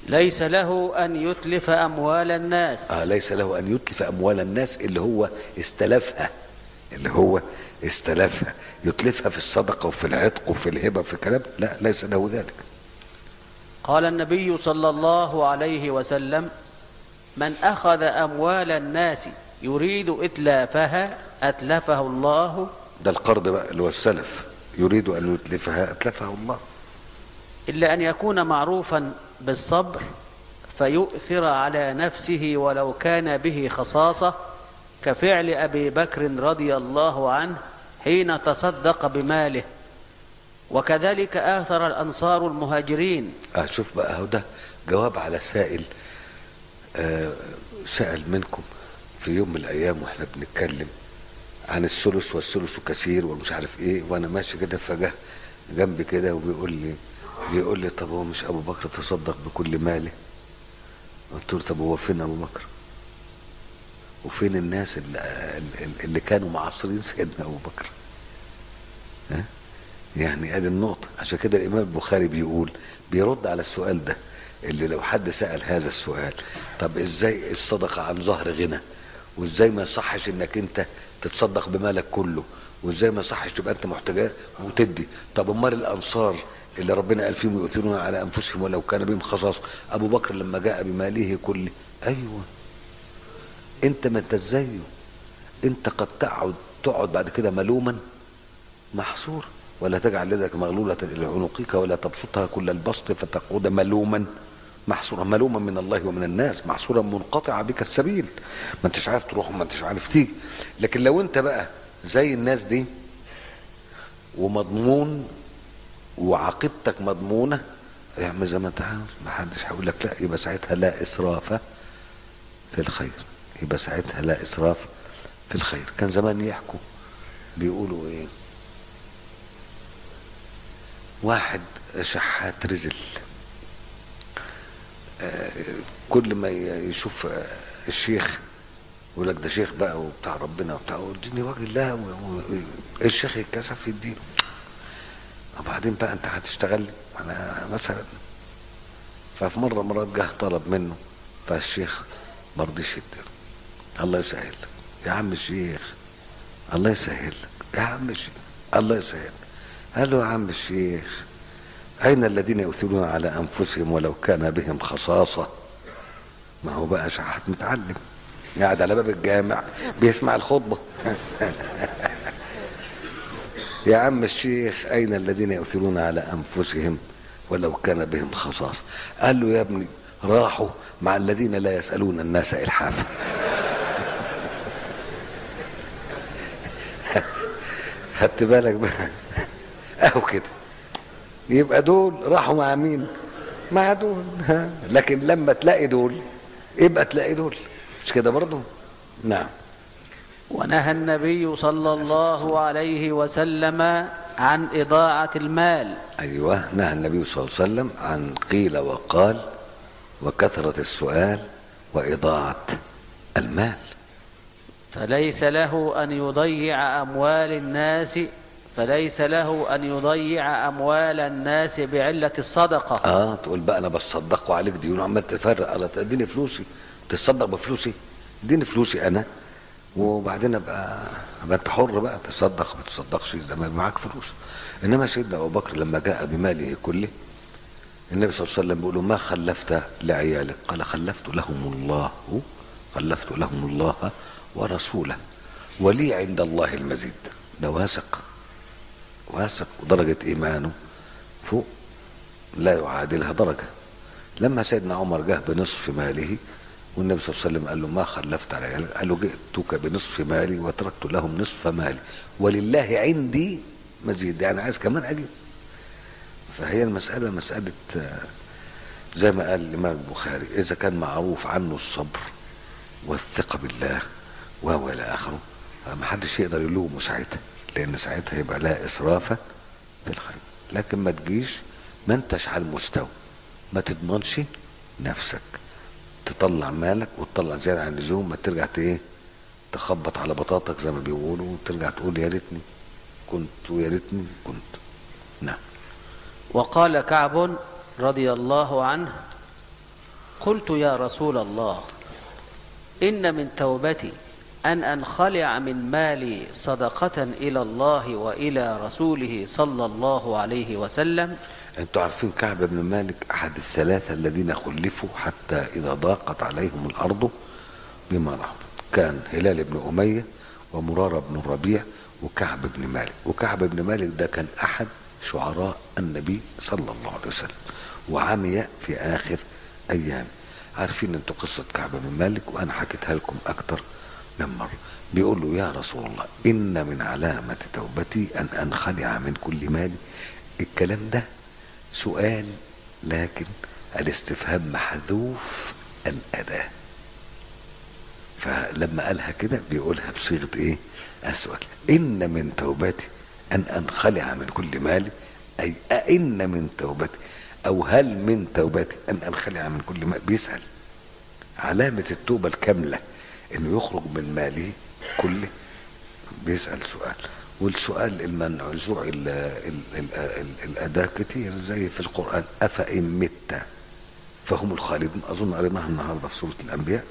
ليس له أن يتلف أموال الناس. آه ليس له أن يتلف أموال الناس اللي هو استلفها، اللي هو استلفها يتلفها في الصدقة وفي العتق وفي الهبة وفي الكلام، لا ليس له ذلك. قال النبي صلى الله عليه وسلم: من أخذ أموال الناس يريد إتلافها أتلفه الله. ده القرض بقى اللي هو السلف، يريد أن يتلفها أتلفه الله. إلا أن يكون معروفا بالصبر فيؤثر على نفسه ولو كان به خصاصة، كفعل أبي بكر رضي الله عنه حين تصدق بماله، وكذلك آثر الأنصار المهاجرين. آه شوف بقى، هو ده جواب على سائل آه سأل منكم في يوم من الأيام واحنا بنتكلم عن الثلث والثلث كثير ومش عارف ايه، وانا ماشي كده فجاه جنبي كده وبيقول لي بيقول لي طب هو مش ابو بكر تصدق بكل ماله؟ قلت له طب هو فين ابو بكر؟ وفين الناس اللي, اللي كانوا معاصرين سيدنا ابو بكر؟ ها؟ يعني ادي النقطه. عشان كده الامام البخاري بيقول بيرد على السؤال ده، اللي لو حد سأل هذا السؤال طب ازاي الصدقه عن ظهر غنى، وازاي ما يصحش انك انت تتصدق بمالك كله، وازاي ما يصحش تبقى انت محتاج وتدي؟ طب امال الانصار اللي ربنا قال فيهم يؤثرون على انفسهم ولو كان بهم خصاص، ابو بكر لما جاء بماله كله، ايوه انت ما انت زيه، انت قد تقعد تقعد بعد كده ملوما محصور، ولا تجعل يدك مغلولة الى عنقك ولا تبسطها كل البسط فتقعد ملوما محصورا، ملوما من الله ومن الناس، محصورا منقطع بك السبيل، ما انتش عارف تروح وما انتش عارف تيجي. لكن لو انت بقى زي الناس دي ومضمون وعقيدتك مضمونه، اعمل زي ما انت عاوز، ما حدش هيقول لك لا، يبقى ساعتها لا اسراف في الخير، يبقى ساعتها لا اسراف في الخير. كان زمان يحكوا بيقولوا ايه، واحد شحات رزل كل ما يشوف الشيخ يقول لك ده شيخ بقى وبتاع ربنا وبتاع اديني وجه الله، الشيخ يتكسف يديله، وبعدين بقى انت هتشتغل انا مثلا. ففي مره مرات جه طلب منه، فالشيخ ما رضيش يديله. الله يسهل لك يا عم الشيخ، الله يسهل لك يا عم الشيخ، الله يسهل لك. قال له يا عم الشيخ أين الذين يؤثرون على أنفسهم ولو كان بهم خصاصة؟ ما هو بقى شحات متعلم قاعد على باب الجامع بيسمع الخطبة. يا عم الشيخ أين الذين يؤثرون على أنفسهم ولو كان بهم خصاصة؟ قال له يا ابني راحوا مع الذين لا يسألون الناس إلحافا. خدت بالك بقى؟ أهو كده، يبقى دول راحوا مع مين؟ مع دول. ها. لكن لما تلاقي دول يبقى تلاقي دول، مش كده برضو؟ نعم. ونهى النبي صلى الله عليه وسلم عن إضاعة المال. أيوة، نهى النبي صلى الله عليه وسلم عن قيل وقال وكثرة السؤال وإضاعة المال. فليس له أن يضيع أموال الناس فليس له أن يضيع أموال الناس بعلة الصدقة. آه تقول بقى أنا بتصدق وعليك ديون وعمال تفرق، على تديني فلوسي، تتصدق بفلوسي، اديني فلوسي أنا وبعدين أبقى أبقى أنت حر بقى، تصدق ما تصدقش زي ما معاك فلوس. إنما سيدنا أبو بكر لما جاء بماله كله، النبي صلى الله عليه وسلم بيقول له ما خلفت لعيالك؟ قال خلفت لهم الله، خلفت لهم الله ورسوله ولي عند الله المزيد. ده واثق واثق ودرجة إيمانه فوق لا يعادلها درجة. لما سيدنا عمر جه بنصف ماله والنبي صلى الله عليه وسلم قال له ما خلفت على عيالك؟ قال له جئتك بنصف مالي وتركت لهم نصف مالي ولله عندي مزيد، يعني عايز كمان أجيب. فهي المسألة مسألة زي ما قال الإمام البخاري، إذا كان معروف عنه الصبر والثقة بالله وهو إلى آخره، ما حدش يقدر يلومه ساعتها، لأن ساعتها يبقى لا إسراف في الخير. لكن ما تجيش ما انتش على المستوى، ما تضمنش نفسك، تطلع مالك وتطلع زيادة عن اللزوم، ما ترجع ايه تخبط على بطاطك زي ما بيقولوا وترجع تقول يا ريتني كنت ويا ريتني كنت. نعم. وقال كعب رضي الله عنه قلت يا رسول الله إن من توبتي أن أنخلع من مالي صدقة إلى الله وإلى رسوله صلى الله عليه وسلم. انتوا عارفين كعب بن مالك أحد الثلاثة الذين خلفوا حتى إذا ضاقت عليهم الأرض بما رحبت. كان هلال بن أمية ومرارة بن الربيع وكعب بن مالك. وكعب بن مالك ده كان أحد شعراء النبي صلى الله عليه وسلم وعمي في آخر أيام. عارفين انتوا قصة كعب بن مالك وأنا حكيتها لكم أكتر من مرة. بيقول له يا رسول الله إن من علامة توبتي أن أنخلع من كل مالي. الكلام ده سؤال لكن الاستفهام محذوف الأداة، فلما قالها كده بيقولها بصيغة ايه؟ السؤال. إن من توبتي أن أنخلع من كل مالي، أي أئن من توبتي أو هل من توبتي أن أنخلع من كل مالي. بيسأل. علامة التوبة الكاملة إنه يخرج من ماله كله. بيسأل سؤال، والسؤال المنزوع الأداة كتير زي في القرآن أفإن مت فهم الخالدون. أظن قريناها النهاردة في سورة الأنبياء.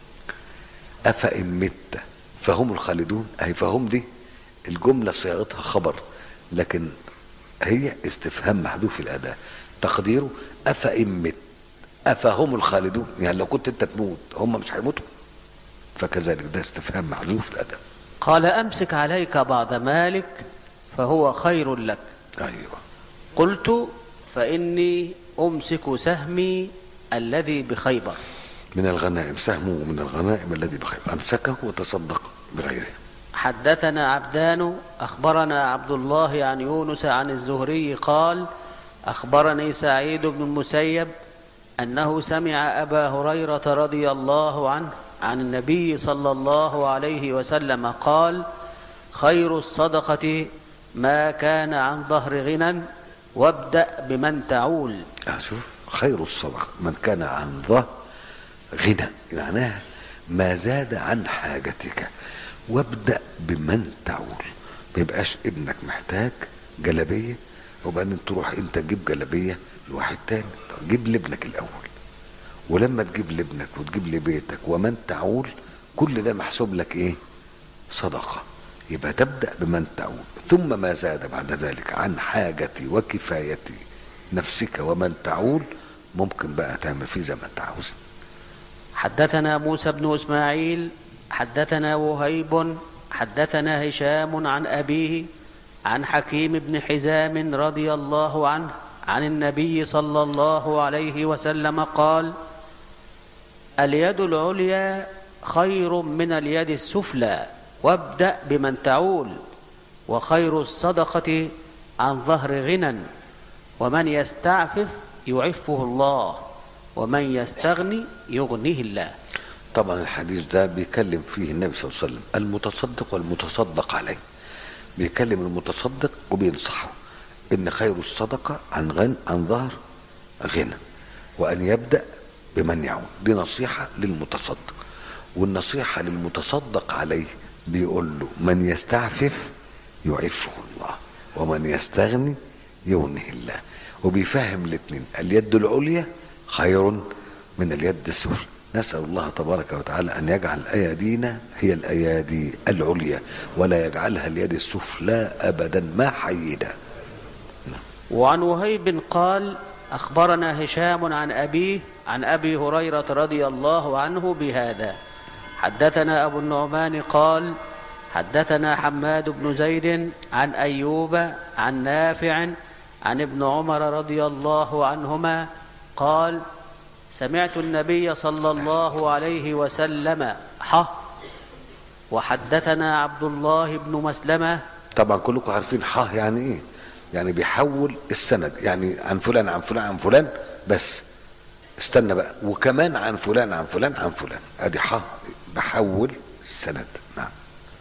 أفإن مت فهم الخالدون، أي فهم دي الجملة صياغتها خبر لكن هي استفهام محذوف الأداة. تقديره أفإن مت أفهم الخالدون، يعني لو كنت أنت تموت هم مش هيموتوا، فكذلك ده استفهام محذوف الأداة. قال أمسك عليك بعض مالك فهو خير لك. أيوة. قلت فإني أمسك سهمي الذي بخيبر. من الغنائم، سهمه من الغنائم الذي بخيبر، أمسكه وتصدق بغيره. حدثنا عبدان أخبرنا عبد الله عن يونس عن الزهري قال أخبرني سعيد بن المسيب أنه سمع أبا هريرة رضي الله عنه عن النبي صلى الله عليه وسلم قال خير الصدقة ما كان عن ظهر غنى وابدأ بمن تعول. شوف، خير الصدقة من كان عن ظهر غنى، معناها ما زاد عن حاجتك، وابدأ بمن تعول. ما يبقاش ابنك محتاج جلبية وبعدين تروح انت تجيب جلبية لواحد تاني. جيب لابنك الأول، ولما تجيب لابنك وتجيب لبيتك ومن تعول كل ده محسوب لك ايه؟ صدقة. يبقى تبدأ بمن تعول، ثم ما زاد بعد ذلك عن حاجتي وكفايتي نفسك ومن تعول ممكن بقى تعمل فيه زي ما انت عاوز. حدثنا موسى بن إسماعيل حدثنا وهيب حدثنا هشام عن أبيه عن حكيم بن حزام رضي الله عنه عن النبي صلى الله عليه وسلم قال اليد العليا خير من اليد السفلى وابدأ بمن تعول، وخير الصدقة عن ظهر غنى، ومن يستعفف يعفه الله، ومن يستغني يغنيه الله. طبعا الحديث ده بيكلم فيه النبي صلى الله عليه وسلم المتصدق والمتصدق عليه. بيكلم المتصدق وبينصحه ان خير الصدقة عن غن عن ظهر غنى، وان يبدأ بمن يعول. دي نصيحة للمتصدق، والنصيحة للمتصدق عليه بيقول له من يستعفف يعفه الله، ومن يستغني يغنيه الله. وبيفهم الاثنين، اليد العليا خير من اليد السفلى. نسأل الله تبارك وتعالى أن يجعل أيدينا هي الأيادي العليا ولا يجعلها اليد السفلى أبدا ما حيدا. وعن وهيب قال أخبرنا هشام عن أبيه عن أبي هريرة رضي الله عنه بهذا. حدثنا أبو النعمان قال حدثنا حماد بن زيد عن أيوب عن نافع عن ابن عمر رضي الله عنهما قال سمعت النبي صلى الله عليه وسلم حه. وحدثنا عبد الله بن مسلمة. طبعا كلكم عارفين حه يعني ايه؟ يعني بيحول السند، يعني عن فلان عن فلان عن فلان، بس استنى بقى وكمان عن فلان عن فلان عن فلان، ادي حه بحول السند. نعم.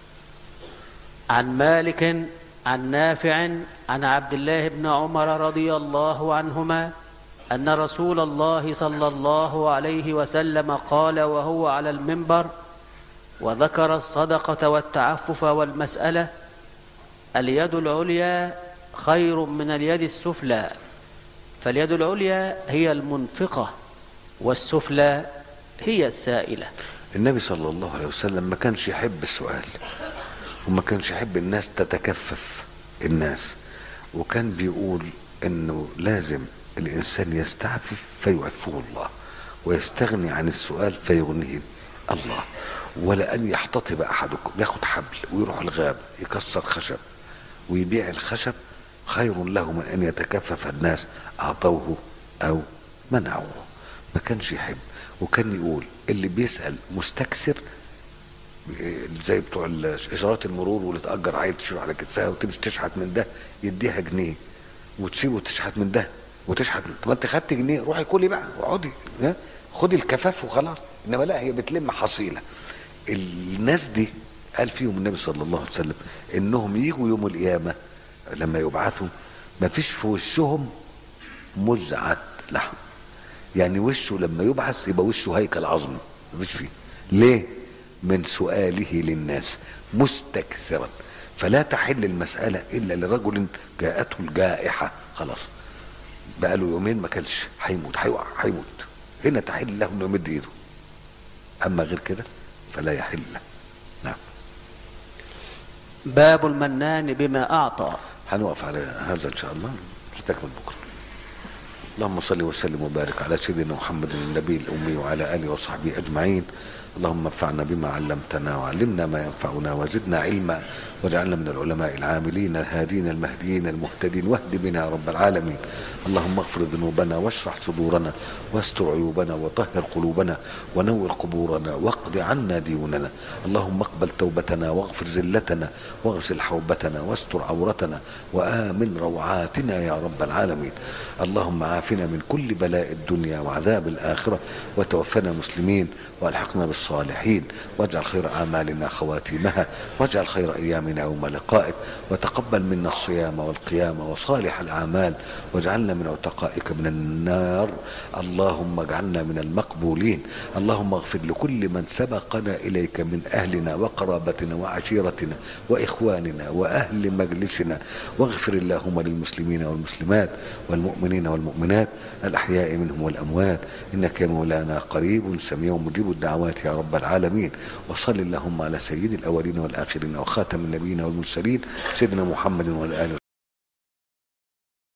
عن مالك عن نافع عن عبد الله بن عمر رضي الله عنهما أن رسول الله صلى الله عليه وسلم قال وهو على المنبر وذكر الصدقة والتعفف والمسألة اليد العليا خير من اليد السفلى، فاليد العليا هي المنفقة والسفلى هي السائلة. النبي صلى الله عليه وسلم ما كانش يحب السؤال، وما كانش يحب الناس تتكفف الناس، وكان بيقول انه لازم الانسان يستعفف فيعفه الله، ويستغني عن السؤال فيغنيه الله. ولا ان يحتطب احدكم، ياخد حبل ويروح الغابة يكسر خشب ويبيع الخشب خير له من ان يتكفف الناس اعطوه او منعوه. ما كانش يحب. وكان يقول اللي بيسأل مستكثر زي بتوع اشارات المرور، واللي تأجر عيل تشيله على كتفها وتمشي تشحت من ده يديها جنيه، وتسيبه تشحت من ده وتشحت من. طب ما انت خدت جنيه، روحي كلي بقى واقعدي خدي الكفاف وخلاص. انما لا، هي بتلم حصيله. الناس دي قال فيهم النبي صلى الله عليه وسلم انهم يجوا يوم القيامه لما يبعثوا ما فيش في وشهم مزعه لحم. يعني وشه لما يبعث يبقى وشه هيكل عظمي، ما فيش فيه. ليه؟ من سؤاله للناس مستكثرا. فلا تحل المسألة إلا لرجل جاءته الجائحة، خلاص بقى له يومين ما كانش، هيموت هيوقع هيموت، هنا تحل له انه يمد ايده. اما غير كده فلا يحل له. نعم. باب المنان بما أعطى. هنوقف على هذا إن شاء الله، نستكمل بكرة. اللهم صل وسلم وبارك على سيدنا محمد النبي الأمي وعلى آله وصحبه أجمعين. اللهم انفعنا بما علمتنا وعلمنا ما ينفعنا وزدنا علما، واجعلنا من العلماء العاملين الهادين المهديين المهتدين، واهد بنا يا رب العالمين. اللهم اغفر ذنوبنا واشرح صدورنا واستر عيوبنا وطهر قلوبنا ونور قبورنا واقض عنا ديوننا. اللهم اقبل توبتنا واغفر زلتنا واغسل حوبتنا واستر عورتنا وآمن روعاتنا يا رب العالمين. اللهم عافنا من كل بلاء الدنيا وعذاب الآخرة، وتوفنا مسلمين والحقنا بالصالحين، واجعل خير أعمالنا خواتيمها، واجعل خير أيامنا يوم لقائك، وتقبل منا الصيام والقيام وصالح الأعمال، واجعلنا من عتقائك من النار. اللهم اجعلنا من المقبولين. اللهم اغفر لكل من سبقنا إليك من أهلنا وقرابتنا وعشيرتنا وإخواننا وأهل مجلسنا، واغفر اللهم للمسلمين والمسلمات والمؤمنين والمؤمنات الأحياء منهم والأموات، إنك يا مولانا قريب سميع مجيب الدعوات يا رب العالمين. وصل اللهم على سيد الأولين والآخرين وخاتم النبيين والمرسلين سيدنا محمد وعلى آله